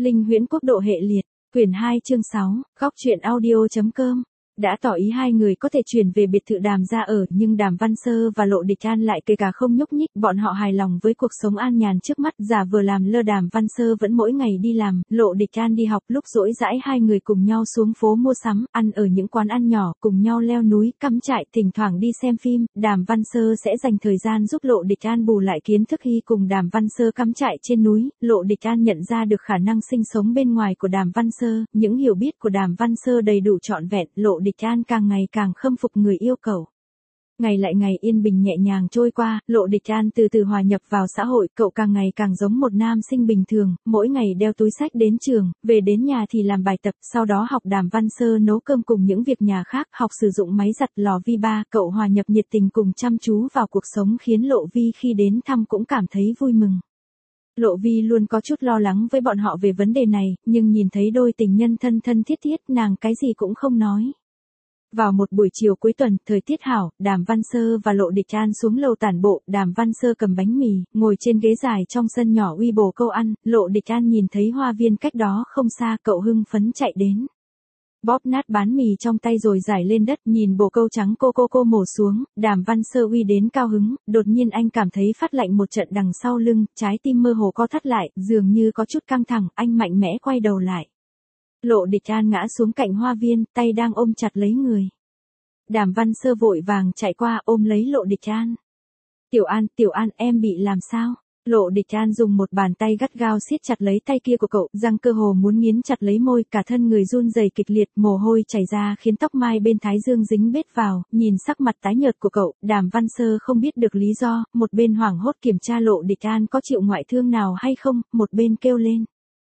Linh huyễn quốc độ hệ liệt, quyển 2 chương 6, góc truyện audio.com. Đã tỏ ý hai người có thể chuyển về biệt thự Đàm gia ở, nhưng Đàm Văn Sơ và Lộ Địch An lại kề cả không nhúc nhích, bọn họ hài lòng với cuộc sống an nhàn trước mắt, giả vờ làm lơ. Đàm Văn Sơ vẫn mỗi ngày đi làm, Lộ Địch An đi học, lúc rỗi rãi hai người cùng nhau xuống phố mua sắm, ăn ở những quán ăn nhỏ, cùng nhau leo núi, cắm trại, thỉnh thoảng đi xem phim. Đàm Văn Sơ sẽ dành thời gian giúp Lộ Địch An bù lại kiến thức khi cùng Đàm Văn Sơ cắm trại trên núi. Lộ Địch An nhận ra được khả năng sinh sống bên ngoài của Đàm Văn Sơ, những hiểu biết của Đàm Văn Sơ đầy đủ trọn vẹn. Lộ Địch An càng ngày càng khâm phục người yêu cậu. Ngày lại ngày yên bình nhẹ nhàng trôi qua, Lộ Địch An từ từ hòa nhập vào xã hội, cậu càng ngày càng giống một nam sinh bình thường, mỗi ngày đeo túi xách đến trường, về đến nhà thì làm bài tập, sau đó học Đàm Văn Sơ nấu cơm cùng những việc nhà khác, học sử dụng máy giặt, lò vi ba. Cậu hòa nhập nhiệt tình cùng chăm chú vào cuộc sống khiến Lộ Vi khi đến thăm cũng cảm thấy vui mừng. Lộ Vi luôn có chút lo lắng với bọn họ về vấn đề này, nhưng nhìn thấy đôi tình nhân thân thân thiết thiết, nàng cái gì cũng không nói. Vào một buổi chiều cuối tuần, thời tiết hảo, Đàm Văn Sơ và Lộ Địch An xuống lầu tản bộ. Đàm Văn Sơ cầm bánh mì, ngồi trên ghế dài trong sân nhỏ uy bồ câu ăn. Lộ Địch An nhìn thấy hoa viên cách đó không xa, cậu hưng phấn chạy đến. Bóp nát bánh mì trong tay rồi giải lên đất, nhìn bồ câu trắng cô mổ xuống. Đàm Văn Sơ uy đến cao hứng, đột nhiên anh cảm thấy phát lạnh một trận đằng sau lưng, trái tim mơ hồ co thắt lại, dường như có chút căng thẳng, anh mạnh mẽ quay đầu lại. Lộ Địch An ngã xuống cạnh hoa viên, tay đang ôm chặt lấy người. Đàm Văn Sơ vội vàng chạy qua ôm lấy Lộ Địch An. Tiểu An, em bị làm sao? Lộ Địch An dùng một bàn tay gắt gao siết chặt lấy tay kia của cậu, răng cơ hồ muốn nghiến chặt lấy môi, cả thân người run rẩy kịch liệt, mồ hôi chảy ra khiến tóc mai bên thái dương dính bết vào. Nhìn sắc mặt tái nhợt của cậu, Đàm Văn Sơ không biết được lý do, một bên hoảng hốt kiểm tra Lộ Địch An có chịu ngoại thương nào hay không, một bên kêu lên.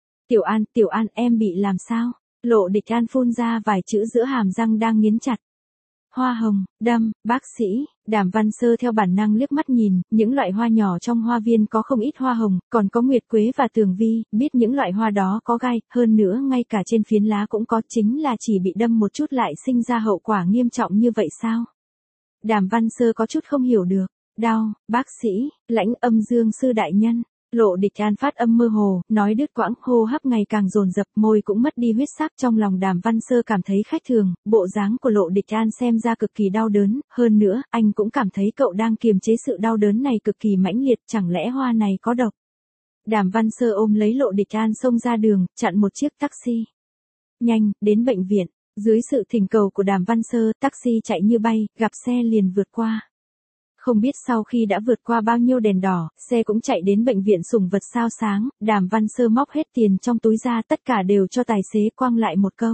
Tiểu An, em bị làm sao? Lộ Địch An phun ra vài chữ giữa hàm răng đang nghiến chặt. Hoa hồng, đâm, bác sĩ. Đàm Văn Sơ theo bản năng liếc mắt nhìn, những loại hoa nhỏ trong hoa viên có không ít hoa hồng, còn có nguyệt quế và tường vi, biết những loại hoa đó có gai, hơn nữa ngay cả trên phiến lá cũng có, chính là chỉ bị đâm một chút lại sinh ra hậu quả nghiêm trọng như vậy sao? Đàm Văn Sơ có chút không hiểu được. Đau, bác sĩ, Lãnh Âm Dương sư đại nhân. Lộ Địch An phát âm mơ hồ, nói đứt quãng, hô hấp ngày càng dồn dập, môi cũng mất đi huyết sắc. Trong lòng Đàm Văn Sơ cảm thấy khác thường, bộ dáng của Lộ Địch An xem ra cực kỳ đau đớn, hơn nữa, anh cũng cảm thấy cậu đang kiềm chế sự đau đớn này cực kỳ mãnh liệt, chẳng lẽ hoa này có độc. Đàm Văn Sơ ôm lấy Lộ Địch An xông ra đường, chặn một chiếc taxi. Nhanh, đến bệnh viện. Dưới sự thỉnh cầu của Đàm Văn Sơ, taxi chạy như bay, gặp xe liền vượt qua. Không biết sau khi đã vượt qua bao nhiêu đèn đỏ, xe cũng chạy đến bệnh viện Sủng Vật Sao Sáng. Đàm Văn Sơ móc hết tiền trong túi ra, tất cả đều cho tài xế, quăng lại một câu.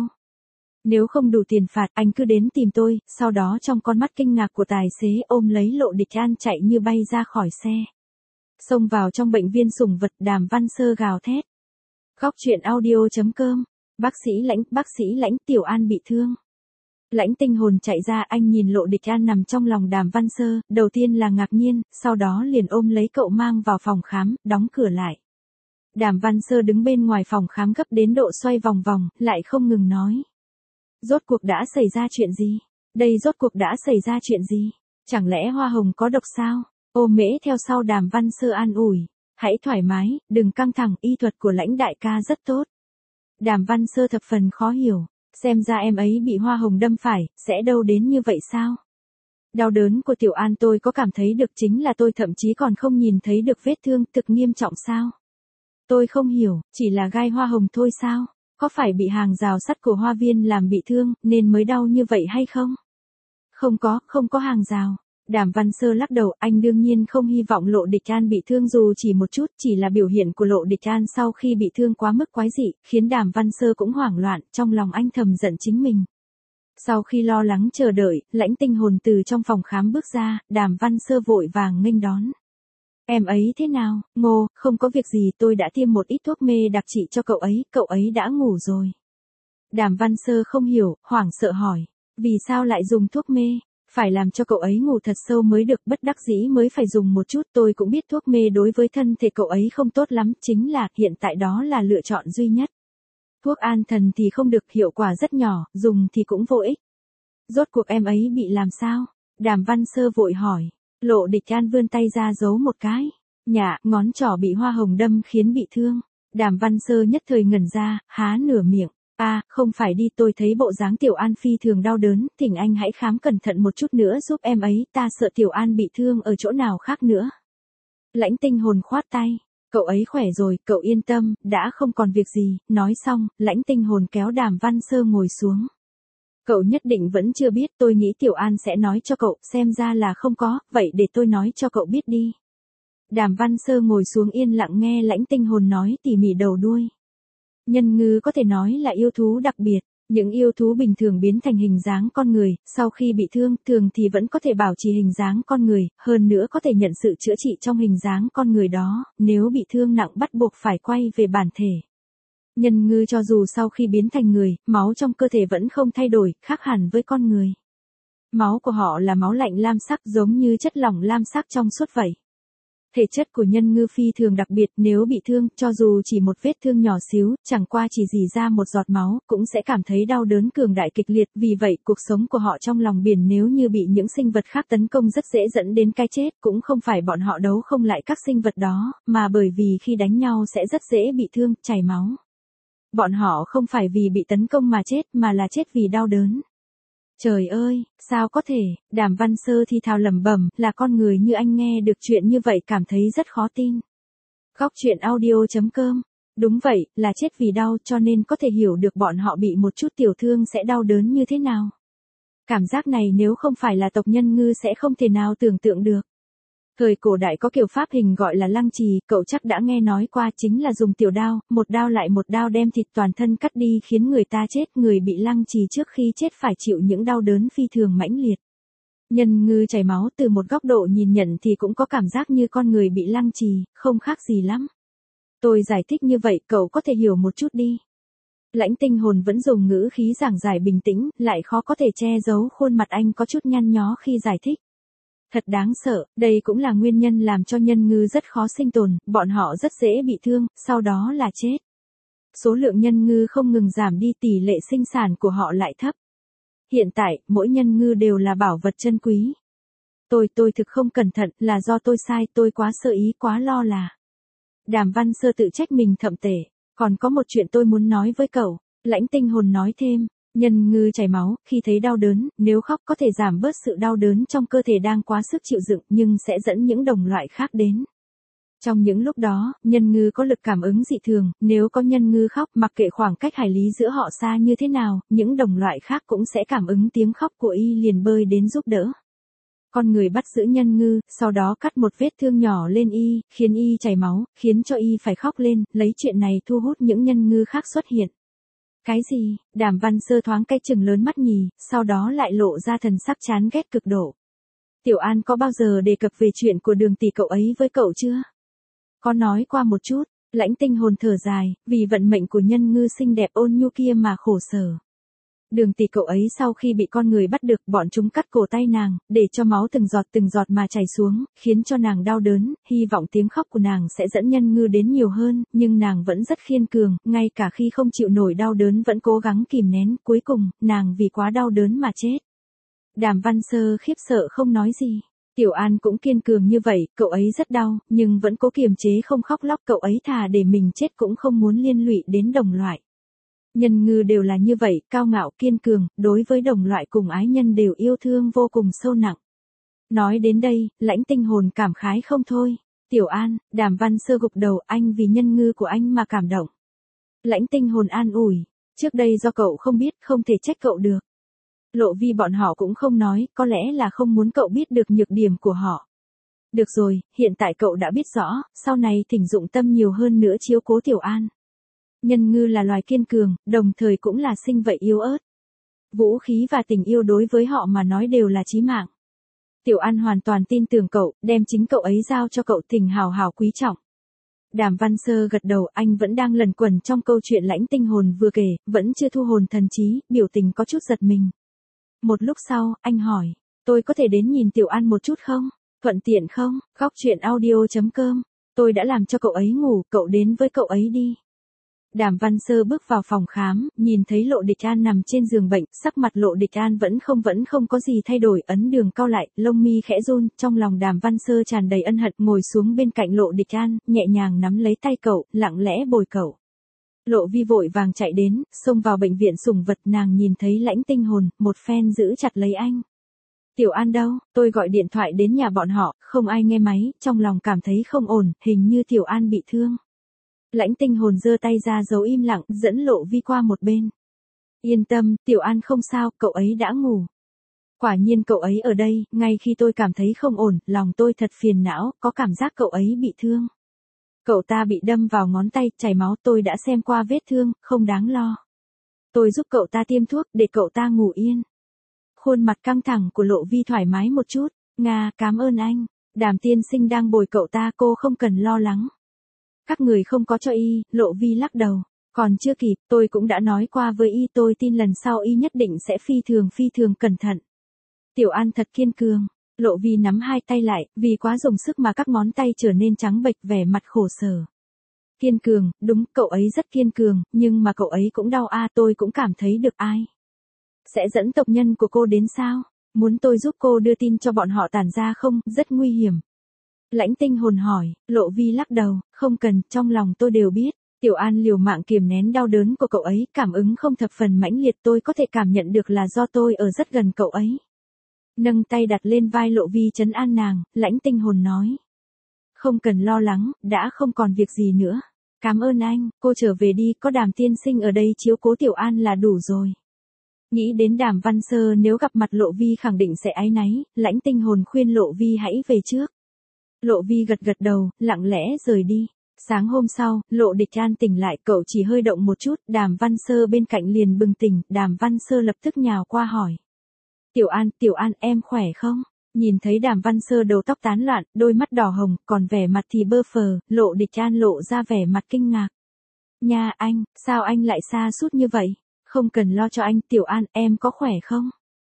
Nếu không đủ tiền phạt, anh cứ đến tìm tôi. Sau đó trong con mắt kinh ngạc của tài xế ôm lấy Lộ Địch An chạy như bay ra khỏi xe. Xông vào trong bệnh viện Sủng Vật, Đàm Văn Sơ gào thét. Góc truyện audio.com. Bác sĩ Lãnh, Tiểu An bị thương. Lãnh tinh hồn chạy ra, anh nhìn Lộ Địch An nằm trong lòng Đàm Văn Sơ, đầu tiên là ngạc nhiên, sau đó liền ôm lấy cậu mang vào phòng khám, đóng cửa lại. Đàm Văn Sơ đứng bên ngoài phòng khám gấp đến độ xoay vòng vòng, lại không ngừng nói. Rốt cuộc đã xảy ra chuyện gì? Rốt cuộc đã xảy ra chuyện gì? Chẳng lẽ hoa hồng có độc sao? Ô Mễ theo sau Đàm Văn Sơ an ủi. Hãy thoải mái, đừng căng thẳng, y thuật của Lãnh đại ca rất tốt. Đàm Văn Sơ thập phần khó hiểu. Xem ra em ấy bị hoa hồng đâm phải, sẽ đau đến như vậy sao? Đau đớn của Tiểu An tôi có cảm thấy được, chính là tôi thậm chí còn không nhìn thấy được vết thương, thực nghiêm trọng sao? Tôi không hiểu, chỉ là gai hoa hồng thôi sao? Có phải bị hàng rào sắt của hoa viên làm bị thương, nên mới đau như vậy hay không? Không có hàng rào. Đàm Văn Sơ lắc đầu, anh đương nhiên không hy vọng Lộ Địch An bị thương dù chỉ một chút, chỉ là biểu hiện của Lộ Địch An sau khi bị thương quá mức quái dị, khiến Đàm Văn Sơ cũng hoảng loạn, trong lòng anh thầm giận chính mình. Sau khi lo lắng chờ đợi, Lãnh tinh hồn từ trong phòng khám bước ra, Đàm Văn Sơ vội vàng nghênh đón. Em ấy thế nào? Ngô, không có việc gì, tôi đã tiêm một ít thuốc mê đặc trị cho cậu ấy đã ngủ rồi. Đàm Văn Sơ không hiểu, hoảng sợ hỏi, vì sao lại dùng thuốc mê? Phải làm cho cậu ấy ngủ thật sâu mới được, bất đắc dĩ mới phải dùng một chút. Tôi cũng biết thuốc mê đối với thân thể cậu ấy không tốt lắm, chính là hiện tại đó là lựa chọn duy nhất. Thuốc an thần thì không được, hiệu quả rất nhỏ, dùng thì cũng vô ích. Rốt cuộc em ấy bị làm sao? Đàm Văn Sơ vội hỏi. Lộ Địch An vươn tay ra giấu một cái. Ngón trỏ bị hoa hồng đâm khiến bị thương. Đàm Văn Sơ nhất thời ngẩn ra, há nửa miệng. Không phải đi, tôi thấy bộ dáng Tiểu An phi thường đau đớn, thỉnh anh hãy khám cẩn thận một chút nữa giúp em ấy, ta sợ Tiểu An bị thương ở chỗ nào khác nữa. Lãnh Tinh Hồn khoát tay, cậu ấy khỏe rồi, cậu yên tâm, đã không còn việc gì. Nói xong, Lãnh Tinh Hồn kéo Đàm Văn Sơ ngồi xuống. Cậu nhất định vẫn chưa biết, tôi nghĩ Tiểu An sẽ nói cho cậu, xem ra là không có, vậy để tôi nói cho cậu biết đi. Đàm Văn Sơ ngồi xuống yên lặng nghe Lãnh Tinh Hồn nói tỉ mỉ đầu đuôi. Nhân ngư có thể nói là yêu thú đặc biệt, những yêu thú bình thường biến thành hình dáng con người, sau khi bị thương, thường thì vẫn có thể bảo trì hình dáng con người, hơn nữa có thể nhận sự chữa trị trong hình dáng con người đó, nếu bị thương nặng bắt buộc phải quay về bản thể. Nhân ngư cho dù sau khi biến thành người, máu trong cơ thể vẫn không thay đổi, khác hẳn với con người. Máu của họ là máu lạnh lam sắc giống như chất lỏng lam sắc trong suốt vậy. Thể chất của nhân ngư phi thường đặc biệt, nếu bị thương, cho dù chỉ một vết thương nhỏ xíu, chẳng qua chỉ rỉ ra một giọt máu, cũng sẽ cảm thấy đau đớn cường đại kịch liệt, vì vậy cuộc sống của họ trong lòng biển nếu như bị những sinh vật khác tấn công rất dễ dẫn đến cái chết, cũng không phải bọn họ đấu không lại các sinh vật đó, mà bởi vì khi đánh nhau sẽ rất dễ bị thương, chảy máu. Bọn họ không phải vì bị tấn công mà chết, mà là chết vì đau đớn. Trời ơi, sao có thể, Đàm Văn Sơ thì thào lẩm bẩm, là con người như anh nghe được chuyện như vậy cảm thấy rất khó tin. Góc truyện audio.com. Đúng vậy, là chết vì đau cho nên có thể hiểu được bọn họ bị một chút tiểu thương sẽ đau đớn như thế nào. Cảm giác này nếu không phải là tộc nhân ngư sẽ không thể nào tưởng tượng được. Thời cổ đại có kiểu pháp hình gọi là lăng trì, cậu chắc đã nghe nói qua, chính là dùng tiểu đao, một đao lại một đao đem thịt toàn thân cắt đi khiến người ta chết. Người bị lăng trì trước khi chết phải chịu những đau đớn phi thường mãnh liệt. Nhân ngư chảy máu từ một góc độ nhìn nhận thì cũng có cảm giác như con người bị lăng trì, không khác gì lắm. Tôi giải thích như vậy cậu có thể hiểu một chút đi. Lãnh Tinh Hồn vẫn dùng ngữ khí giảng giải bình tĩnh, lại khó có thể che giấu khuôn mặt anh có chút nhăn nhó khi giải thích. Thật đáng sợ, đây cũng là nguyên nhân làm cho nhân ngư rất khó sinh tồn, bọn họ rất dễ bị thương, sau đó là chết. Số lượng nhân ngư không ngừng giảm đi, tỷ lệ sinh sản của họ lại thấp. Hiện tại, mỗi nhân ngư đều là bảo vật chân quý. Tôi thực không cẩn thận, là do tôi sai, tôi quá sơ ý, quá lo là. Đàm Văn Sơ tự trách mình thậm tệ, còn có một chuyện tôi muốn nói với cậu, Lãnh Tinh Hồn nói thêm. Nhân ngư chảy máu, khi thấy đau đớn, nếu khóc có thể giảm bớt sự đau đớn trong cơ thể đang quá sức chịu đựng, nhưng sẽ dẫn những đồng loại khác đến. Trong những lúc đó, nhân ngư có lực cảm ứng dị thường, nếu có nhân ngư khóc, mặc kệ khoảng cách hải lý giữa họ xa như thế nào, những đồng loại khác cũng sẽ cảm ứng tiếng khóc của y liền bơi đến giúp đỡ. Con người bắt giữ nhân ngư, sau đó cắt một vết thương nhỏ lên y, khiến y chảy máu, khiến cho y phải khóc lên, lấy chuyện này thu hút những nhân ngư khác xuất hiện. Cái gì? Đàm Văn Sơ thoáng cái chừng lớn mắt nhì, sau đó lại lộ ra thần sắc chán ghét cực độ. Tiểu An có bao giờ đề cập về chuyện của Đường tỷ cậu ấy với cậu chưa? Có nói qua một chút, Lãnh Tinh Hồn thở dài, vì vận mệnh của nhân ngư xinh đẹp ôn nhu kia mà khổ sở. Đường tỷ cậu ấy sau khi bị con người bắt được, bọn chúng cắt cổ tay nàng, để cho máu từng giọt mà chảy xuống, khiến cho nàng đau đớn, hy vọng tiếng khóc của nàng sẽ dẫn nhân ngư đến nhiều hơn, nhưng nàng vẫn rất khiên cường, ngay cả khi không chịu nổi đau đớn vẫn cố gắng kìm nén, cuối cùng, nàng vì quá đau đớn mà chết. Đàm Văn Sơ khiếp sợ không nói gì. Tiểu An cũng kiên cường như vậy, cậu ấy rất đau, nhưng vẫn cố kiềm chế không khóc lóc, cậu ấy thà để mình chết cũng không muốn liên lụy đến đồng loại. Nhân ngư đều là như vậy, cao ngạo kiên cường, đối với đồng loại cùng ái nhân đều yêu thương vô cùng sâu nặng. Nói đến đây, Lãnh Tinh Hồn cảm khái không thôi. Tiểu An, Đàm Văn Sơ gục đầu, anh vì nhân ngư của anh mà cảm động. Lãnh Tinh Hồn an ủi, trước đây do cậu không biết, không thể trách cậu được. Lộ Vi bọn họ cũng không nói, có lẽ là không muốn cậu biết được nhược điểm của họ. Được rồi, hiện tại cậu đã biết rõ, sau này thỉnh dụng tâm nhiều hơn nữa chiếu cố Tiểu An. Nhân ngư là loài kiên cường, đồng thời cũng là sinh vật yếu ớt. Vũ khí và tình yêu đối với họ mà nói đều là chí mạng. Tiểu An hoàn toàn tin tưởng cậu, đem chính cậu ấy giao cho cậu, thỉnh hào hào quý trọng. Đàm Văn Sơ gật đầu, anh vẫn đang lẩn quẩn trong câu chuyện Lãnh Tinh Hồn vừa kể, vẫn chưa thu hồn thần trí, biểu tình có chút giật mình. Một lúc sau, anh hỏi, tôi có thể đến nhìn Tiểu An một chút không? Thuận tiện không? Góc truyện audio.com. Tôi đã làm cho cậu ấy ngủ, cậu đến với cậu ấy đi. Đàm Văn Sơ bước vào phòng khám, nhìn thấy Lộ Địch An nằm trên giường bệnh, sắc mặt Lộ Địch An vẫn không có gì thay đổi, ấn đường cau lại, lông mi khẽ run, trong lòng Đàm Văn Sơ tràn đầy ân hận, ngồi xuống bên cạnh Lộ Địch An, nhẹ nhàng nắm lấy tay cậu, lặng lẽ bồi cậu. Lộ Vi vội vàng chạy đến, xông vào bệnh viện sủng vật, nàng nhìn thấy Lãnh Tinh Hồn, một phen giữ chặt lấy anh. Tiểu An đâu, tôi gọi điện thoại đến nhà bọn họ, không ai nghe máy, trong lòng cảm thấy không ổn, hình như Tiểu An bị thương. Lãnh Tinh Hồn giơ tay ra dấu im lặng, dẫn Lộ Vi qua một bên. Yên tâm, Tiểu An không sao, cậu ấy đã ngủ. Quả nhiên cậu ấy ở đây, ngay khi tôi cảm thấy không ổn, lòng tôi thật phiền não, có cảm giác cậu ấy bị thương. Cậu ta bị đâm vào ngón tay, chảy máu, tôi đã xem qua vết thương, không đáng lo. Tôi giúp cậu ta tiêm thuốc, để cậu ta ngủ yên. Khuôn mặt căng thẳng của Lộ Vi thoải mái một chút. Nga, cảm ơn anh. Đàm tiên sinh đang bồi cậu ta, cô không cần lo lắng. Các người không có cho y, Lộ Vi lắc đầu. Còn chưa kịp, tôi cũng đã nói qua với y, tôi tin lần sau y nhất định sẽ phi thường cẩn thận. Tiểu An thật kiên cường. Lộ Vi nắm hai tay lại, vì quá dùng sức mà các ngón tay trở nên trắng bệch, vẻ mặt khổ sở. Kiên cường, đúng, cậu ấy rất kiên cường, nhưng mà cậu ấy cũng đau tôi cũng cảm thấy được ai. Sẽ dẫn tộc nhân của cô đến sao? Muốn tôi giúp cô đưa tin cho bọn họ tản ra không? Rất nguy hiểm. Lãnh Tinh Hồn hỏi, Lộ Vi lắc đầu, không cần, trong lòng tôi đều biết. Tiểu An liều mạng kiềm nén đau đớn của cậu ấy, cảm ứng không thập phần mãnh liệt, tôi có thể cảm nhận được là do tôi ở rất gần cậu ấy. Nâng tay đặt lên vai Lộ Vi trấn an nàng, Lãnh Tinh Hồn nói. Không cần lo lắng, đã không còn việc gì nữa. Cảm ơn anh, cô trở về đi, có Đàm tiên sinh ở đây chiếu cố Tiểu An là đủ rồi. Nghĩ đến Đàm Văn Sơ nếu gặp mặt Lộ Vi khẳng định sẽ áy náy, Lãnh Tinh Hồn khuyên Lộ Vi hãy về trước. Lộ Vi gật đầu, lặng lẽ rời đi. Sáng hôm sau, Lộ Địch An tỉnh lại, cậu chỉ hơi động một chút, Đàm Văn Sơ bên cạnh liền bừng tỉnh, Đàm Văn Sơ lập tức nhào qua hỏi. Tiểu An, em khỏe không? Nhìn thấy Đàm Văn Sơ đầu tóc tán loạn, đôi mắt đỏ hồng, còn vẻ mặt thì bơ phờ, Lộ Địch An lộ ra vẻ mặt kinh ngạc. Nha anh, sao anh lại sa sút như vậy? Không cần lo cho anh, Tiểu An, em có khỏe không?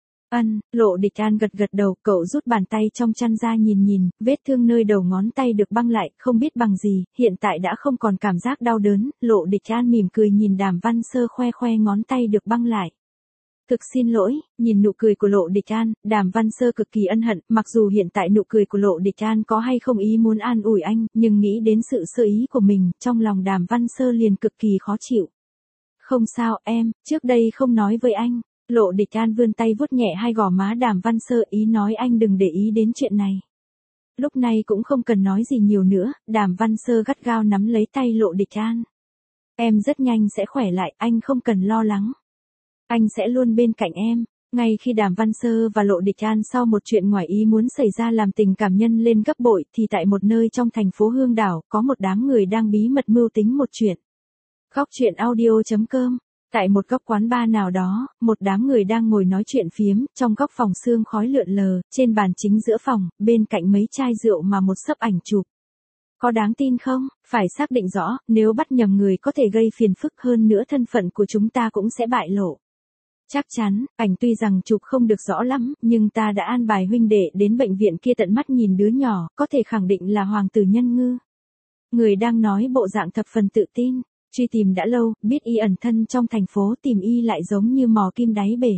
Lộ Địch An gật đầu, cậu rút bàn tay trong chăn ra nhìn, vết thương nơi đầu ngón tay được băng lại, không biết bằng gì, hiện tại đã không còn cảm giác đau đớn, Lộ Địch An mỉm cười nhìn Đàm Văn Sơ khoe ngón tay được băng lại. Thực xin lỗi, nhìn nụ cười của Lộ Địch An, Đàm Văn Sơ cực kỳ ân hận, mặc dù hiện tại nụ cười của Lộ Địch An có hay không ý muốn an ủi anh, nhưng nghĩ đến sự sơ ý của mình, trong lòng Đàm Văn Sơ liền cực kỳ khó chịu. Không sao em, trước đây không nói với anh. Lộ Địch An vươn tay vuốt nhẹ hai gò má Đàm Văn Sơ, ý nói anh đừng để ý đến chuyện này. Lúc này cũng không cần nói gì nhiều nữa, Đàm Văn Sơ gắt gao nắm lấy tay Lộ Địch An. Em rất nhanh sẽ khỏe lại, anh không cần lo lắng. Anh sẽ luôn bên cạnh em. Ngay khi Đàm Văn Sơ và Lộ Địch An sau một chuyện ngoài ý muốn xảy ra làm tình cảm nhân lên gấp bội, thì tại một nơi trong thành phố Hương Đảo, có một đám người đang bí mật mưu tính một chuyện. Góc truyện audio.com. Tại một góc quán bar nào đó, một đám người đang ngồi nói chuyện phiếm, trong góc phòng sương khói lượn lờ, trên bàn chính giữa phòng, bên cạnh mấy chai rượu mà một sấp ảnh chụp. Có đáng tin không? Phải xác định rõ, nếu bắt nhầm người có thể gây phiền phức, hơn nữa thân phận của chúng ta cũng sẽ bại lộ. Chắc chắn, ảnh tuy rằng chụp không được rõ lắm, nhưng ta đã an bài huynh đệ đến bệnh viện kia tận mắt nhìn đứa nhỏ, có thể khẳng định là hoàng tử Nhân Ngư. Người đang nói bộ dạng thập phần tự tin. Truy tìm đã lâu, biết y ẩn thân trong thành phố, tìm y lại giống như mò kim đáy bể.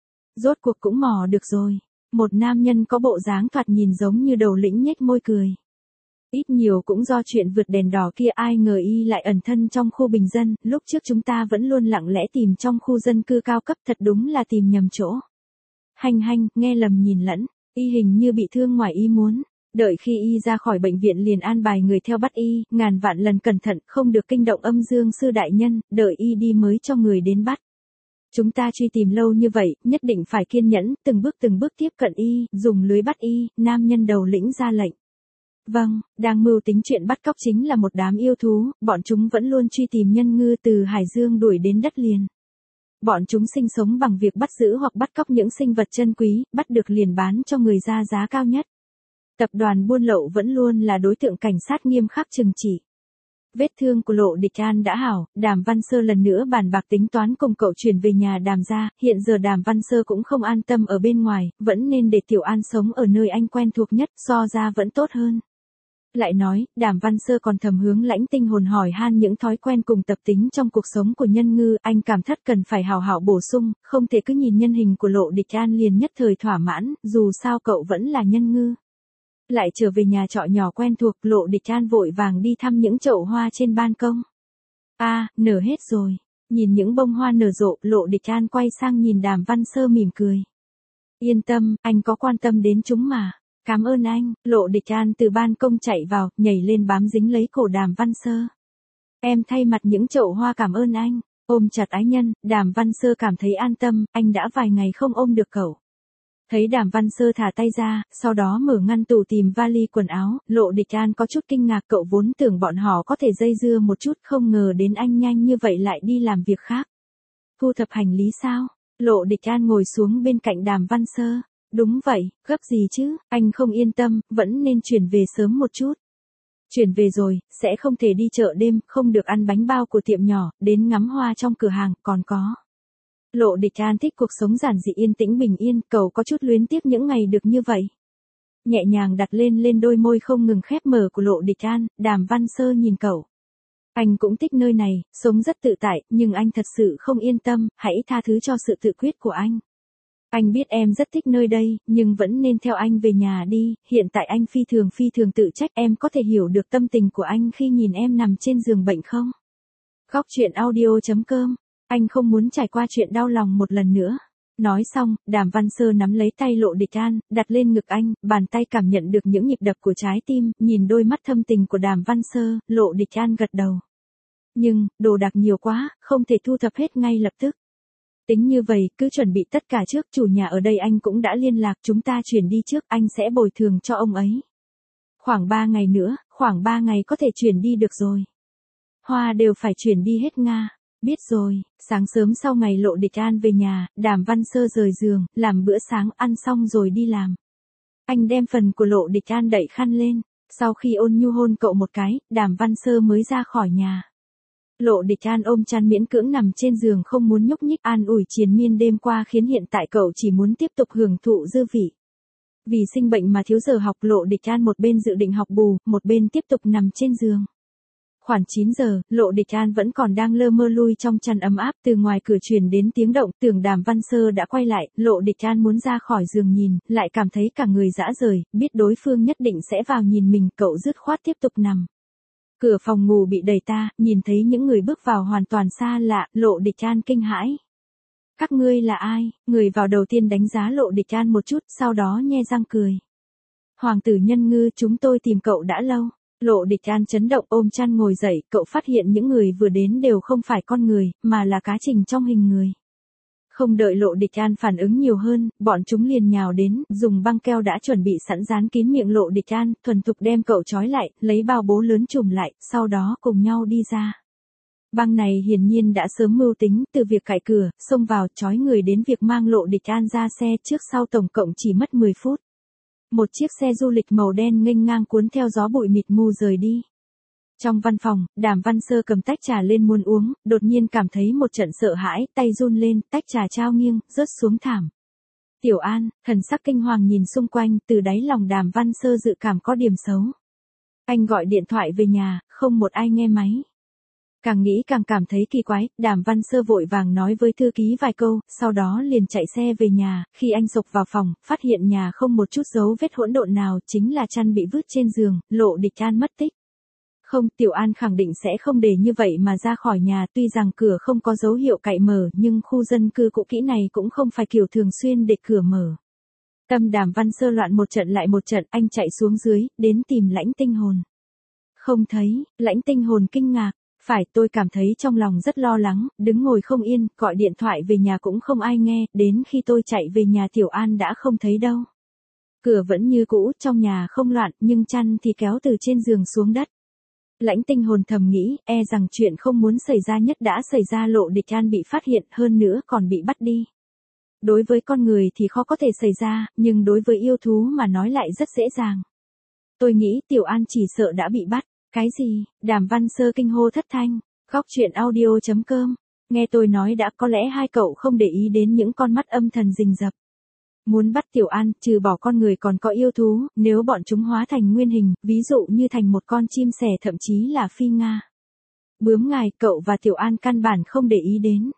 Rốt cuộc cũng mò được rồi. Một nam nhân có bộ dáng thoạt nhìn giống như đầu lĩnh nhếch môi cười. Ít nhiều cũng do chuyện vượt đèn đỏ kia, ai ngờ y lại ẩn thân trong khu bình dân, lúc trước chúng ta vẫn luôn lặng lẽ tìm trong khu dân cư cao cấp, thật đúng là tìm nhầm chỗ. Hành, nghe lầm nhìn lẫn, y hình như bị thương ngoài ý muốn. Đợi khi y ra khỏi bệnh viện liền an bài người theo bắt y, ngàn vạn lần cẩn thận, không được kinh động Âm Dương sư đại nhân, đợi y đi mới cho người đến bắt. Chúng ta truy tìm lâu như vậy, nhất định phải kiên nhẫn, từng bước tiếp cận y, dùng lưới bắt y, nam nhân đầu lĩnh ra lệnh. Vâng, đang mưu tính chuyện bắt cóc chính là một đám yêu thú, bọn chúng vẫn luôn truy tìm Nhân Ngư từ Hải Dương đuổi đến đất liền. Bọn chúng sinh sống bằng việc bắt giữ hoặc bắt cóc những sinh vật chân quý, bắt được liền bán cho người ra giá cao nhất. Tập đoàn buôn lậu vẫn luôn là đối tượng cảnh sát nghiêm khắc trừng trị. Vết thương của Lộ Địch An đã hảo, Đàm Văn Sơ lần nữa bàn bạc tính toán cùng cậu chuyển về nhà Đàm gia, hiện giờ Đàm Văn Sơ cũng không an tâm ở bên ngoài, vẫn nên để Tiểu An sống ở nơi anh quen thuộc nhất, so ra vẫn tốt hơn. Lại nói, Đàm Văn Sơ còn thầm hướng Lãnh Tinh Hồn hỏi han những thói quen cùng tập tính trong cuộc sống của Nhân Ngư, anh cảm thất cần phải hào hảo bổ sung, không thể cứ nhìn nhân hình của Lộ Địch An liền nhất thời thỏa mãn, dù sao cậu vẫn là Nhân Ngư. Lại trở về nhà trọ nhỏ quen thuộc, Lộ Địch An vội vàng đi thăm những chậu hoa trên ban công. Nở hết rồi. Nhìn những bông hoa nở rộ, Lộ Địch An quay sang nhìn Đàm Văn Sơ mỉm cười. Yên tâm, anh có quan tâm đến chúng mà. Cảm ơn anh. Lộ Địch An từ ban công chạy vào, nhảy lên bám dính lấy cổ Đàm Văn Sơ. Em thay mặt những chậu hoa cảm ơn anh. Ôm chặt ái nhân, Đàm Văn Sơ cảm thấy an tâm, anh đã vài ngày không ôm được cậu. Thấy Đàm Văn Sơ thả tay ra, sau đó mở ngăn tủ tìm vali quần áo, Lộ Địch An có chút kinh ngạc, cậu vốn tưởng bọn họ có thể dây dưa một chút, không ngờ đến anh nhanh như vậy lại đi làm việc khác. Thu thập hành lý sao? Lộ Địch An ngồi xuống bên cạnh Đàm Văn Sơ. Đúng vậy, gấp gì chứ, anh không yên tâm, vẫn nên chuyển về sớm một chút. Chuyển về rồi, sẽ không thể đi chợ đêm, không được ăn bánh bao của tiệm nhỏ, đến ngắm hoa trong cửa hàng, còn có. Lộ Địch An thích cuộc sống giản dị yên tĩnh bình yên, cậu có chút luyến tiếc những ngày được như vậy. Nhẹ nhàng đặt lên đôi môi không ngừng khép mở của Lộ Địch An, Đàm Văn Sơ nhìn cậu. Anh cũng thích nơi này, sống rất tự tại, nhưng anh thật sự không yên tâm, hãy tha thứ cho sự tự quyết của anh. Anh biết em rất thích nơi đây, nhưng vẫn nên theo anh về nhà đi, hiện tại anh phi thường tự trách, em có thể hiểu được tâm tình của anh khi nhìn em nằm trên giường bệnh không? Góc truyện audio.com, anh không muốn trải qua chuyện đau lòng một lần nữa. Nói xong, Đàm Văn Sơ nắm lấy tay Lộ Địch An, đặt lên ngực anh, bàn tay cảm nhận được những nhịp đập của trái tim, nhìn đôi mắt thâm tình của Đàm Văn Sơ, Lộ Địch An gật đầu. Nhưng, đồ đạc nhiều quá, không thể thu thập hết ngay lập tức. Tính như vậy, cứ chuẩn bị tất cả trước, chủ nhà ở đây anh cũng đã liên lạc, chúng ta chuyển đi trước, anh sẽ bồi thường cho ông ấy. Khoảng 3 ngày nữa, khoảng 3 ngày có thể chuyển đi được rồi. Hoa đều phải chuyển đi hết Nga. Biết rồi. Sáng sớm sau ngày Lộ Địch An về nhà, Đàm Văn Sơ rời giường, làm bữa sáng, ăn xong rồi đi làm. Anh đem phần của Lộ Địch An đậy khăn lên. Sau khi ôn nhu hôn cậu một cái, Đàm Văn Sơ mới ra khỏi nhà. Lộ Địch An ôm chăn miễn cưỡng nằm trên giường không muốn nhúc nhích, an ủi triền miên đêm qua khiến hiện tại cậu chỉ muốn tiếp tục hưởng thụ dư vị. Vì sinh bệnh mà thiếu giờ học, Lộ Địch An một bên dự định học bù, một bên tiếp tục nằm trên giường. Khoảng 9 giờ, Lộ Địch An vẫn còn đang lơ mơ lui trong chăn ấm áp, từ ngoài cửa truyền đến tiếng động, tưởng Đàm Văn Sơ đã quay lại, Lộ Địch An muốn ra khỏi giường nhìn, lại cảm thấy cả người rã rời, biết đối phương nhất định sẽ vào nhìn mình, cậu dứt khoát tiếp tục nằm. Cửa phòng ngủ bị đẩy ta, nhìn thấy những người bước vào hoàn toàn xa lạ, Lộ Địch An kinh hãi. Các ngươi là ai? Người vào đầu tiên đánh giá Lộ Địch An một chút, sau đó nhe răng cười. Hoàng tử Nhân Ngư, chúng tôi tìm cậu đã lâu. Lộ Địch An chấn động, ôm chăn ngồi dậy, cậu phát hiện những người vừa đến đều không phải con người, mà là cá trình trong hình người. Không đợi Lộ Địch An phản ứng nhiều hơn, bọn chúng liền nhào đến, dùng băng keo đã chuẩn bị sẵn dán kín miệng Lộ Địch An, thuần thục đem cậu trói lại, lấy bao bố lớn trùm lại, sau đó cùng nhau đi ra. Băng này hiển nhiên đã sớm mưu tính, từ việc cạy cửa, xông vào, trói người đến việc mang Lộ Địch An ra xe, trước sau tổng cộng chỉ mất 10 phút. Một chiếc xe du lịch màu đen nghênh ngang cuốn theo gió bụi mịt mù rời đi. Trong văn phòng, Đàm Văn Sơ cầm tách trà lên muốn uống, đột nhiên cảm thấy một trận sợ hãi, tay run lên, tách trà trao nghiêng, rớt xuống thảm. Tiểu An, thần sắc kinh hoàng nhìn xung quanh, từ đáy lòng Đàm Văn Sơ dự cảm có điểm xấu. Anh gọi điện thoại về nhà, không một ai nghe máy. Càng nghĩ càng cảm thấy kỳ quái, Đàm Văn Sơ vội vàng nói với thư ký vài câu, sau đó liền chạy xe về nhà, khi anh xộc vào phòng, phát hiện nhà không một chút dấu vết hỗn độn nào, chính là chăn bị vứt trên giường, Lộ Địch An mất tích. Không, Tiểu An khẳng định sẽ không để như vậy mà ra khỏi nhà, tuy rằng cửa không có dấu hiệu cậy mở, nhưng khu dân cư cũ kỹ này cũng không phải kiểu thường xuyên để cửa mở. Tâm Đàm Văn Sơ loạn một trận lại một trận, anh chạy xuống dưới, đến tìm Lãnh Tinh Hồn. Không thấy, Lãnh Tinh Hồn kinh ngạc. Phải, tôi cảm thấy trong lòng rất lo lắng, đứng ngồi không yên, gọi điện thoại về nhà cũng không ai nghe, đến khi tôi chạy về nhà Tiểu An đã không thấy đâu. Cửa vẫn như cũ, trong nhà không loạn, nhưng chăn thì kéo từ trên giường xuống đất. Lãnh Tinh Hồn thầm nghĩ, e rằng chuyện không muốn xảy ra nhất đã xảy ra, Lộ Địch An bị phát hiện, hơn nữa còn bị bắt đi. Đối với con người thì khó có thể xảy ra, nhưng đối với yêu thú mà nói lại rất dễ dàng. Tôi nghĩ Tiểu An chỉ sợ đã bị bắt. Cái gì? Đàm Văn Sơ kinh hô thất thanh. Góc truyện audio.com. Nghe tôi nói đã, có lẽ hai cậu không để ý đến những con mắt âm thần rình rập. Muốn bắt Tiểu An, trừ bỏ con người còn có yêu thú, nếu bọn chúng hóa thành nguyên hình, ví dụ như thành một con chim sẻ thậm chí là phi Nga. Bướm ngài, cậu và Tiểu An căn bản không để ý đến.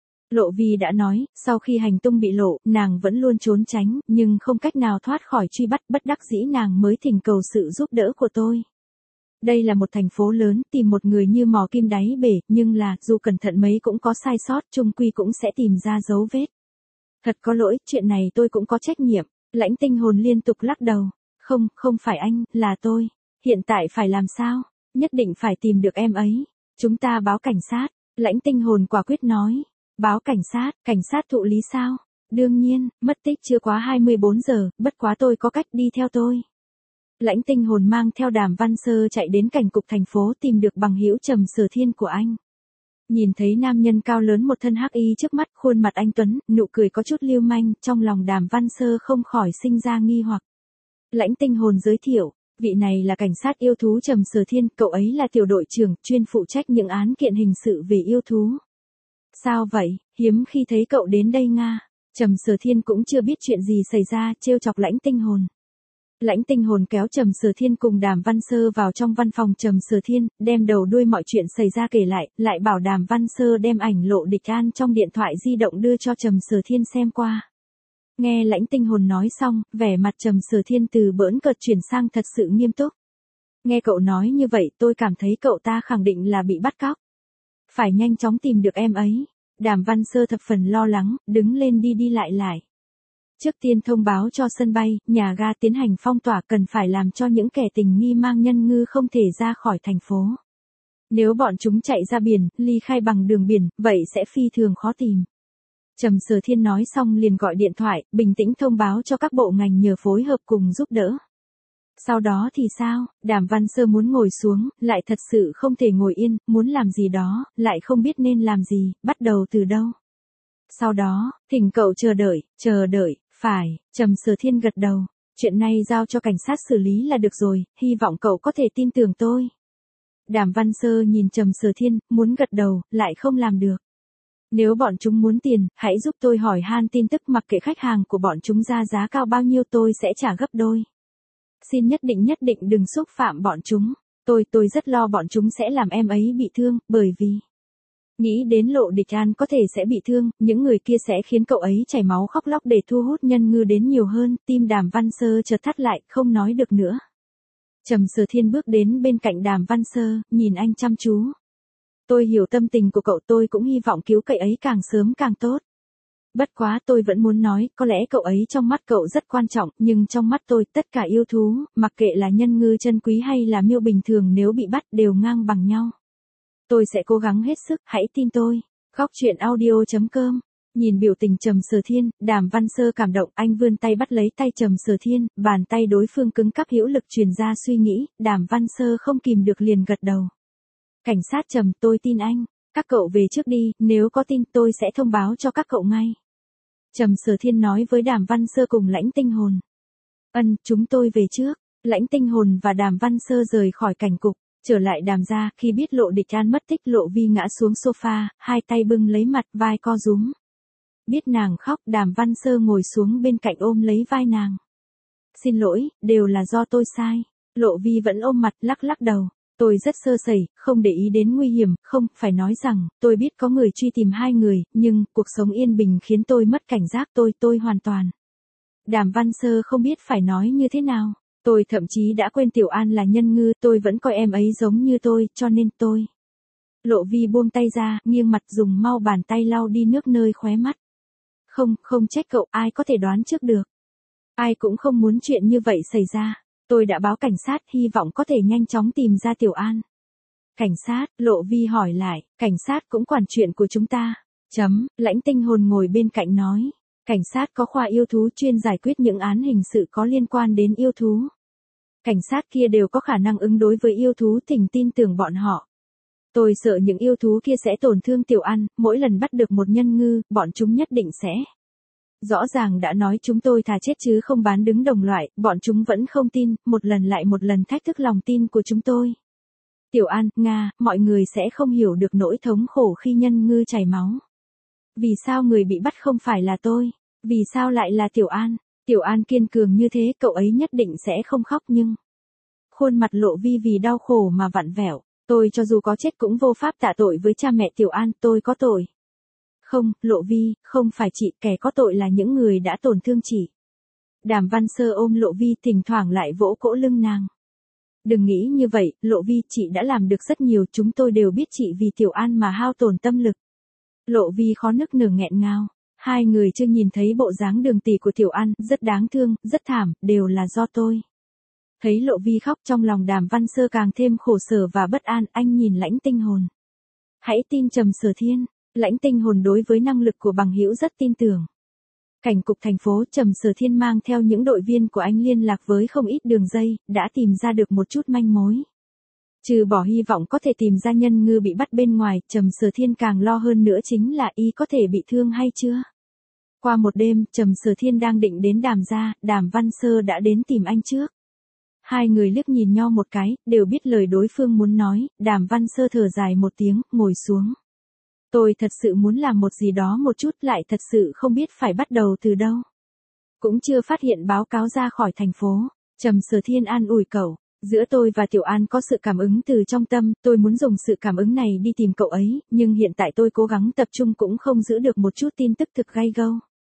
Lộ Vi đã nói, sau khi hành tung bị lộ, nàng vẫn luôn trốn tránh, nhưng không cách nào thoát khỏi truy bắt, bất đắc dĩ nàng mới thỉnh cầu sự giúp đỡ của tôi. Đây là một thành phố lớn, tìm một người như mò kim đáy bể, nhưng là, dù cẩn thận mấy cũng có sai sót, chung quy cũng sẽ tìm ra dấu vết. Thật có lỗi, chuyện này tôi cũng có trách nhiệm. Lãnh Tinh Hồn liên tục lắc đầu. Không, không phải anh, là tôi. Hiện tại phải làm sao? Nhất định phải tìm được em ấy. Chúng ta báo cảnh sát. Lãnh Tinh Hồn quả quyết nói. Báo cảnh sát thụ lý sao? Đương nhiên, mất tích chưa quá 24 giờ, bất quá tôi có cách, đi theo tôi. Lãnh Tinh Hồn mang theo Đàm Văn Sơ chạy đến cảnh cục thành phố tìm được bằng hữu Trầm Sở Thiên của anh. Nhìn thấy nam nhân cao lớn một thân hắc y trước mắt, khuôn mặt anh tuấn, nụ cười có chút lưu manh, trong lòng Đàm Văn Sơ không khỏi sinh ra nghi hoặc. Lãnh Tinh Hồn giới thiệu, vị này là cảnh sát yêu thú Trầm Sở Thiên, cậu ấy là tiểu đội trưởng, chuyên phụ trách những án kiện hình sự về yêu thú. Sao vậy, hiếm khi thấy cậu đến đây Nga. Trầm Sở Thiên cũng chưa biết chuyện gì xảy ra, trêu chọc Lãnh Tinh Hồn. Lãnh Tinh Hồn kéo Trầm Sở Thiên cùng Đàm Văn Sơ vào trong văn phòng Trầm Sở Thiên, đem đầu đuôi mọi chuyện xảy ra kể lại bảo Đàm Văn Sơ đem ảnh Lộ Địch An trong điện thoại di động đưa cho Trầm Sở Thiên xem qua. Nghe Lãnh Tinh Hồn nói xong, vẻ mặt Trầm Sở Thiên từ bỡn cợt chuyển sang thật sự nghiêm túc. Nghe cậu nói như vậy, tôi cảm thấy cậu ta khẳng định là bị bắt cóc. Phải nhanh chóng tìm được em ấy. Đàm Văn Sơ thập phần lo lắng, đứng lên đi lại. Trước tiên thông báo cho sân bay, nhà ga tiến hành phong tỏa, cần phải làm cho những kẻ tình nghi mang nhân ngư không thể ra khỏi thành phố. Nếu bọn chúng chạy ra biển, ly khai bằng đường biển, vậy sẽ phi thường khó tìm. Trầm Sở Thiên nói xong liền gọi điện thoại, bình tĩnh thông báo cho các bộ ngành nhờ phối hợp cùng giúp đỡ. Sau đó thì sao? Đàm Văn Sơ muốn ngồi xuống, lại thật sự không thể ngồi yên, muốn làm gì đó, lại không biết nên làm gì, bắt đầu từ đâu. Sau đó, thỉnh cậu chờ đợi, phải, Trầm Sở Thiên gật đầu. Chuyện này giao cho cảnh sát xử lý là được rồi, hy vọng cậu có thể tin tưởng tôi. Đàm Văn Sơ nhìn Trầm Sở Thiên, muốn gật đầu, lại không làm được. Nếu bọn chúng muốn tiền, hãy giúp tôi hỏi han tin tức, mặc kệ khách hàng của bọn chúng ra giá cao bao nhiêu tôi sẽ trả gấp đôi. Xin nhất định đừng xúc phạm bọn chúng. Tôi rất lo bọn chúng sẽ làm em ấy bị thương, bởi vì nghĩ đến Lộ Địch An có thể sẽ bị thương, những người kia sẽ khiến cậu ấy chảy máu khóc lóc để thu hút nhân ngư đến nhiều hơn, tim Đàm Văn Sơ chợt thắt lại, không nói được nữa. Trầm Sở Thiên bước đến bên cạnh Đàm Văn Sơ, nhìn anh chăm chú. Tôi hiểu tâm tình của cậu, tôi cũng hy vọng cứu cậu ấy càng sớm càng tốt. Bất quá tôi vẫn muốn nói, có lẽ cậu ấy trong mắt cậu rất quan trọng, nhưng trong mắt tôi, tất cả yêu thú, mặc kệ là nhân ngư chân quý hay là miêu bình thường nếu bị bắt đều ngang bằng nhau. Tôi sẽ cố gắng hết sức, hãy tin tôi. Góc truyện audio.com. Nhìn biểu tình Trầm Sở Thiên, Đàm Văn Sơ cảm động, anh vươn tay bắt lấy tay Trầm Sở Thiên, bàn tay đối phương cứng cáp hữu lực truyền ra suy nghĩ, Đàm Văn Sơ không kìm được liền gật đầu. Cảnh sát Trầm, tôi tin anh. Các cậu về trước đi, nếu có tin tôi sẽ thông báo cho các cậu ngay. Trầm Sở Thiên nói với Đàm Văn Sơ cùng Lãnh Tinh Hồn. Chúng tôi về trước. Lãnh Tinh Hồn và Đàm Văn Sơ rời khỏi cảnh cục, trở lại Đàm gia, khi biết Lộ Địch An mất tích, Lộ Vi ngã xuống sofa, hai tay bưng lấy mặt, vai co rúm. Biết nàng khóc, Đàm Văn Sơ ngồi xuống bên cạnh ôm lấy vai nàng. Xin lỗi, đều là do tôi sai. Lộ Vi vẫn ôm mặt, lắc đầu. Tôi rất sơ sẩy, không để ý đến nguy hiểm, không, phải nói rằng, tôi biết có người truy tìm hai người, nhưng, cuộc sống yên bình khiến tôi mất cảnh giác, tôi hoàn toàn. Đàm Văn Sơ không biết phải nói như thế nào. Tôi thậm chí đã quên Tiểu An là nhân ngư, tôi vẫn coi em ấy giống như tôi, cho nên tôi. Lộ Vi buông tay ra, nghiêng mặt dùng mau bàn tay lau đi nước nơi khóe mắt. Không trách cậu, ai có thể đoán trước được. Ai cũng không muốn chuyện như vậy xảy ra. Tôi đã báo cảnh sát, hy vọng có thể nhanh chóng tìm ra Tiểu An. Cảnh sát, Lộ Vi hỏi lại, cảnh sát cũng quản chuyện của chúng ta. Lãnh Tinh Hồn ngồi bên cạnh nói. Cảnh sát có khoa yêu thú chuyên giải quyết những án hình sự có liên quan đến yêu thú. Cảnh sát kia đều có khả năng ứng đối với yêu thú, thỉnh tin tưởng bọn họ. Tôi sợ những yêu thú kia sẽ tổn thương Tiểu An, mỗi lần bắt được một nhân ngư, bọn chúng nhất định sẽ. Rõ ràng đã nói chúng tôi thà chết chứ không bán đứng đồng loại, bọn chúng vẫn không tin, một lần lại một lần thách thức lòng tin của chúng tôi. Tiểu An, Nga, mọi người sẽ không hiểu được nỗi thống khổ khi nhân ngư chảy máu. Vì sao người bị bắt không phải là tôi? Vì sao lại là Tiểu An? Tiểu An kiên cường như thế, cậu ấy nhất định sẽ không khóc nhưng... Khuôn mặt Lộ Vi vì đau khổ mà vặn vẹo. Tôi cho dù có chết cũng vô pháp tạ tội với cha mẹ Tiểu An, tôi có tội. Không, Lộ Vi, không phải chị, kẻ có tội là những người đã tổn thương chị. Đàm Văn Sơ ôm Lộ Vi thỉnh thoảng lại vỗ cỗ lưng nàng. Đừng nghĩ như vậy, Lộ Vi, chị đã làm được rất nhiều, chúng tôi đều biết chị vì Tiểu An mà hao tổn tâm lực. Lộ Vi khó nức nở nghẹn ngào. Hai người chưa nhìn thấy bộ dáng đường tỉ của Tiểu An, rất đáng thương, rất thảm, đều là do tôi. Thấy Lộ Vi khóc trong lòng Đàm Văn Sơ càng thêm khổ sở và bất an, anh nhìn Lãnh Tinh Hồn. Hãy tin Trầm Sở Thiên, Lãnh Tinh Hồn đối với năng lực của Bằng Hữu rất tin tưởng. Cảnh cục thành phố, Trầm Sở Thiên mang theo những đội viên của anh liên lạc với không ít đường dây, đã tìm ra được một chút manh mối. Trừ bỏ hy vọng có thể tìm ra Nhân Ngư bị bắt bên ngoài, Trầm Sở Thiên càng lo hơn nữa chính là y có thể bị thương hay chưa. Qua một đêm, Trầm Sở Thiên đang định đến Đàm gia, Đàm Văn Sơ đã đến tìm anh trước. Hai người liếc nhìn nhau một cái, đều biết lời đối phương muốn nói, Đàm Văn Sơ thở dài một tiếng, ngồi xuống. Tôi thật sự muốn làm một gì đó một chút, lại thật sự không biết phải bắt đầu từ đâu. Cũng chưa phát hiện báo cáo ra khỏi thành phố. Trầm Sở Thiên an ủi cậu, giữa tôi và Tiểu An có sự cảm ứng từ trong tâm, tôi muốn dùng sự cảm ứng này đi tìm cậu ấy, nhưng hiện tại tôi cố gắng tập trung cũng không giữ được một chút tin tức thực gay go.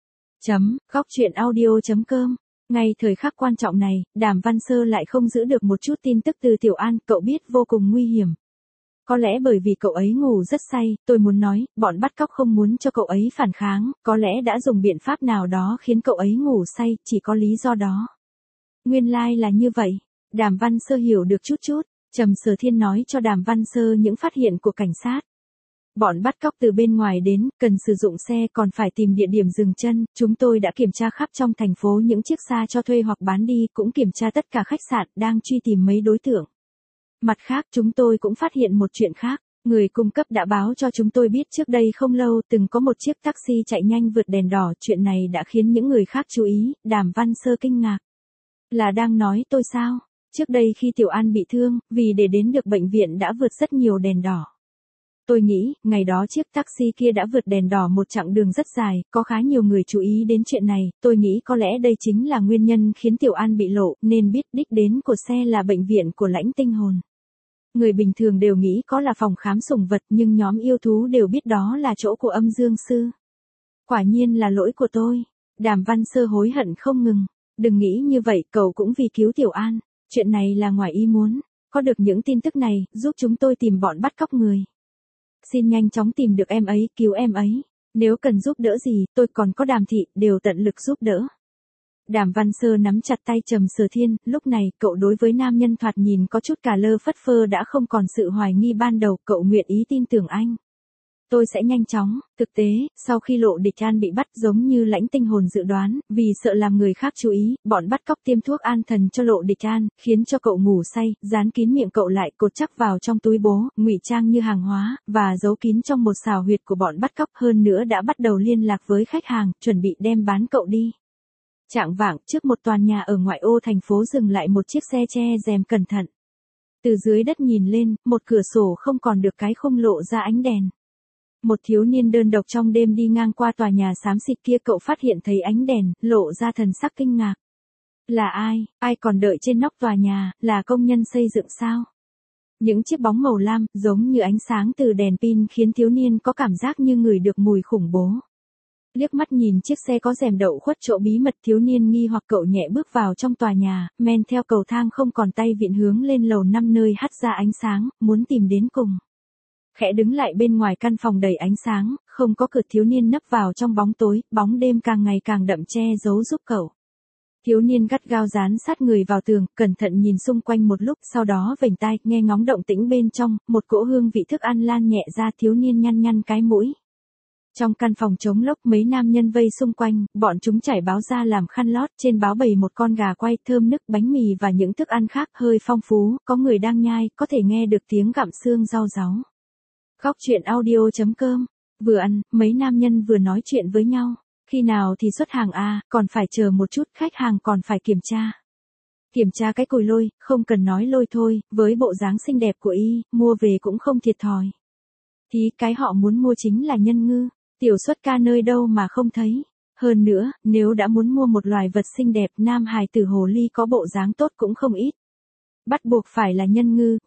Góc truyện audio.com. Ngay thời khắc quan trọng này, Đàm Văn Sơ lại không giữ được một chút tin tức từ Tiểu An, cậu biết vô cùng nguy hiểm. Có lẽ bởi vì cậu ấy ngủ rất say, tôi muốn nói, bọn bắt cóc không muốn cho cậu ấy phản kháng, có lẽ đã dùng biện pháp nào đó khiến cậu ấy ngủ say, chỉ có lý do đó. Nguyên lai là như vậy. Đàm Văn Sơ hiểu được chút chút, Trầm Sở Thiên nói cho Đàm Văn Sơ những phát hiện của cảnh sát. Bọn bắt cóc từ bên ngoài đến, cần sử dụng xe còn phải tìm địa điểm dừng chân, chúng tôi đã kiểm tra khắp trong thành phố những chiếc xe cho thuê hoặc bán đi, cũng kiểm tra tất cả khách sạn, đang truy tìm mấy đối tượng. Mặt khác chúng tôi cũng phát hiện một chuyện khác, người cung cấp đã báo cho chúng tôi biết trước đây không lâu từng có một chiếc taxi chạy nhanh vượt đèn đỏ, chuyện này đã khiến những người khác chú ý, Đàm Văn Sơ kinh ngạc. Là đang nói tôi sao? Trước đây khi Tiểu An bị thương, vì để đến được bệnh viện đã vượt rất nhiều đèn đỏ. Tôi nghĩ, ngày đó chiếc taxi kia đã vượt đèn đỏ một chặng đường rất dài, có khá nhiều người chú ý đến chuyện này, tôi nghĩ có lẽ đây chính là nguyên nhân khiến Tiểu An bị lộ, nên biết đích đến của xe là bệnh viện của Lãnh Tinh Hồn. Người bình thường đều nghĩ có là phòng khám sủng vật, nhưng nhóm yêu thú đều biết đó là chỗ của Âm Dương Sư. Quả nhiên là lỗi của tôi. Đàm Văn Sơ hối hận không ngừng. Đừng nghĩ như vậy, cậu cũng vì cứu Tiểu An. Chuyện này là ngoài ý muốn. Có được những tin tức này, giúp chúng tôi tìm bọn bắt cóc người. Xin nhanh chóng tìm được em ấy, cứu em ấy. Nếu cần giúp đỡ gì, tôi còn có Đàm Thị, đều tận lực giúp đỡ. Đàm Văn Sơ nắm chặt tay Trầm Sở Thiên, lúc này cậu đối với nam nhân thoạt nhìn có chút cả lơ phất phơ đã không còn sự hoài nghi ban đầu, cậu nguyện ý tin tưởng anh. Tôi sẽ nhanh chóng. Thực tế, sau khi Lộ Địch An bị bắt giống như Lãnh Tinh Hồn dự đoán, vì sợ làm người khác chú ý, bọn bắt cóc tiêm thuốc an thần cho Lộ Địch An, khiến cho cậu ngủ say, dán kín miệng cậu lại, cột chắc vào trong túi bố, ngụy trang như hàng hóa, và giấu kín trong một xào huyệt của bọn bắt cóc, hơn nữa đã bắt đầu liên lạc với khách hàng, chuẩn bị đem bán cậu đi. Chạng vạng, trước một tòa nhà ở ngoại ô thành phố dừng lại một chiếc xe che rèm cẩn thận. Từ dưới đất nhìn lên, một cửa sổ không còn được cái khung lộ ra ánh đèn. Một thiếu niên đơn độc trong đêm đi ngang qua tòa nhà xám xịt kia, cậu phát hiện thấy ánh đèn, lộ ra thần sắc kinh ngạc. Là ai? Ai còn đợi trên nóc tòa nhà, là công nhân xây dựng sao? Những chiếc bóng màu lam, giống như ánh sáng từ đèn pin khiến thiếu niên có cảm giác như ngửi được mùi khủng bố. Liếc mắt nhìn chiếc xe có rèm đậu khuất chỗ bí mật, thiếu niên nghi hoặc, cậu nhẹ bước vào trong tòa nhà, men theo cầu thang không còn tay vịn hướng lên lầu 5 nơi hắt ra ánh sáng, muốn tìm đến cùng. Khẽ đứng lại bên ngoài căn phòng đầy ánh sáng, không có cửa, thiếu niên nấp vào trong bóng tối, bóng đêm càng ngày càng đậm che giấu giúp cậu. Thiếu niên gắt gao dán sát người vào tường, cẩn thận nhìn xung quanh một lúc, sau đó vểnh tai, nghe ngóng động tĩnh bên trong, một cỗ hương vị thức ăn lan nhẹ ra, thiếu niên nhăn nhăn cái mũi. Trong căn phòng trống lốc, mấy nam nhân vây xung quanh, bọn chúng trải báo ra làm khăn lót, trên báo bày một con gà quay thơm nức, bánh mì và những thức ăn khác hơi phong phú, có người đang nhai, có thể nghe được tiếng gặm xương rau ráu. Góc truyện audio.com. Vừa ăn, mấy nam nhân vừa nói chuyện với nhau. Khi nào thì xuất hàng à, còn phải chờ một chút, khách hàng còn phải kiểm tra. Kiểm tra cái cùi lôi, không cần nói lôi thôi, với bộ dáng xinh đẹp của y, mua về cũng không thiệt thòi. Thì cái họ muốn mua chính là Nhân Ngư. Tiểu Xuất ca nơi đâu mà không thấy. Hơn nữa, nếu đã muốn mua một loài vật xinh đẹp, nam hài tử hồ ly có bộ dáng tốt cũng không ít. Bắt buộc phải là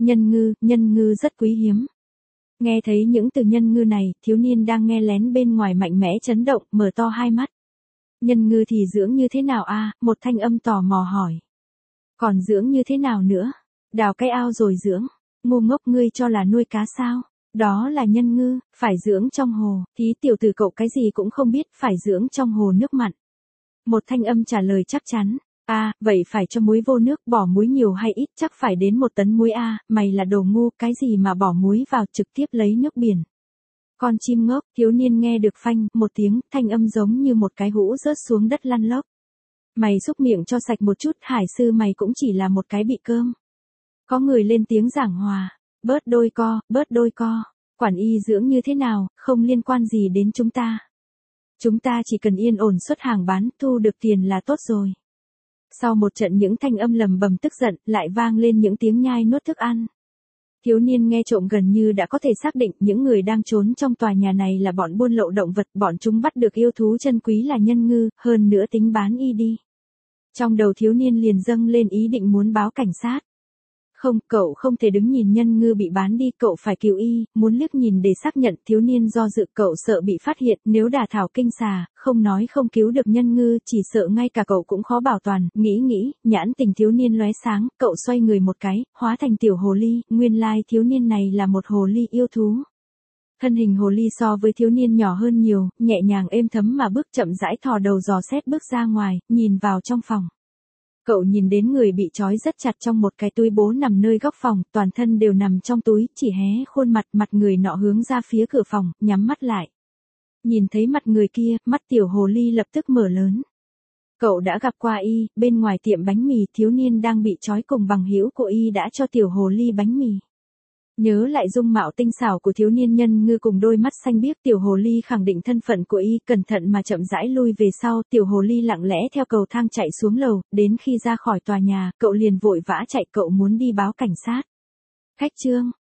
nhân ngư rất quý hiếm. Nghe thấy những từ nhân ngư này, thiếu niên đang nghe lén bên ngoài mạnh mẽ chấn động, mở to hai mắt. Nhân ngư thì dưỡng như thế nào a? Một thanh âm tò mò hỏi. Còn dưỡng như thế nào nữa? Đào cái ao rồi dưỡng. Ngu ngốc, ngươi cho là nuôi cá sao? Đó là nhân ngư, phải dưỡng trong hồ. Thí tiểu tử cậu cái gì cũng không biết, phải dưỡng trong hồ nước mặn. Một thanh âm trả lời chắc chắn. Vậy phải cho muối vô nước, bỏ muối nhiều hay ít, chắc phải đến 1 tấn muối mày là đồ ngu, cái gì mà bỏ muối vào, trực tiếp lấy nước biển. Con chim ngốc, thiếu niên nghe được phanh một tiếng, thanh âm giống như một cái hũ rớt xuống đất lăn lóc. Mày xúc miệng cho sạch một chút, hải sư mày cũng chỉ là một cái bị cơm. Có người lên tiếng giảng hòa, bớt đôi co, quản y dưỡng như thế nào, không liên quan gì đến chúng ta. Chúng ta chỉ cần yên ổn xuất hàng bán, thu được tiền là tốt rồi. Sau một trận những thanh âm lầm bầm tức giận, lại vang lên những tiếng nhai nuốt thức ăn. Thiếu niên nghe trộm gần như đã có thể xác định những người đang trốn trong tòa nhà này là bọn buôn lậu động vật, bọn chúng bắt được yêu thú chân quý là nhân ngư, hơn nữa tính bán y đi. Trong đầu thiếu niên liền dâng lên ý định muốn báo cảnh sát. Không, cậu không thể đứng nhìn nhân ngư bị bán đi, cậu phải cứu y, muốn liếc nhìn để xác nhận. Thiếu niên do dự, cậu sợ bị phát hiện, nếu đả thảo kinh xà, không nói không cứu được nhân ngư, chỉ sợ ngay cả cậu cũng khó bảo toàn. Nghĩ, nhãn tình thiếu niên lóe sáng, cậu xoay người một cái, hóa thành tiểu hồ ly, nguyên lai thiếu niên này là một hồ ly yêu thú. Thân hình hồ ly so với thiếu niên nhỏ hơn nhiều, nhẹ nhàng êm thấm mà bước chậm rãi thò đầu dò xét bước ra ngoài, nhìn vào trong phòng. Cậu nhìn đến người bị trói rất chặt trong một cái túi bố nằm nơi góc phòng, toàn thân đều nằm trong túi, chỉ hé khuôn mặt người nọ hướng ra phía cửa phòng, nhắm mắt lại. Nhìn thấy mặt người kia, mắt tiểu hồ ly lập tức mở lớn. Cậu đã gặp qua y, bên ngoài tiệm bánh mì, thiếu niên đang bị trói cùng bằng hữu của y đã cho tiểu hồ ly bánh mì. Nhớ lại dung mạo tinh xảo của thiếu niên nhân ngư cùng đôi mắt xanh biếc, tiểu hồ ly khẳng định thân phận của y, cẩn thận mà chậm rãi lui về sau, tiểu hồ ly lặng lẽ theo cầu thang chạy xuống lầu, đến khi ra khỏi tòa nhà, cậu liền vội vã chạy, cậu muốn đi báo cảnh sát. Khách trương,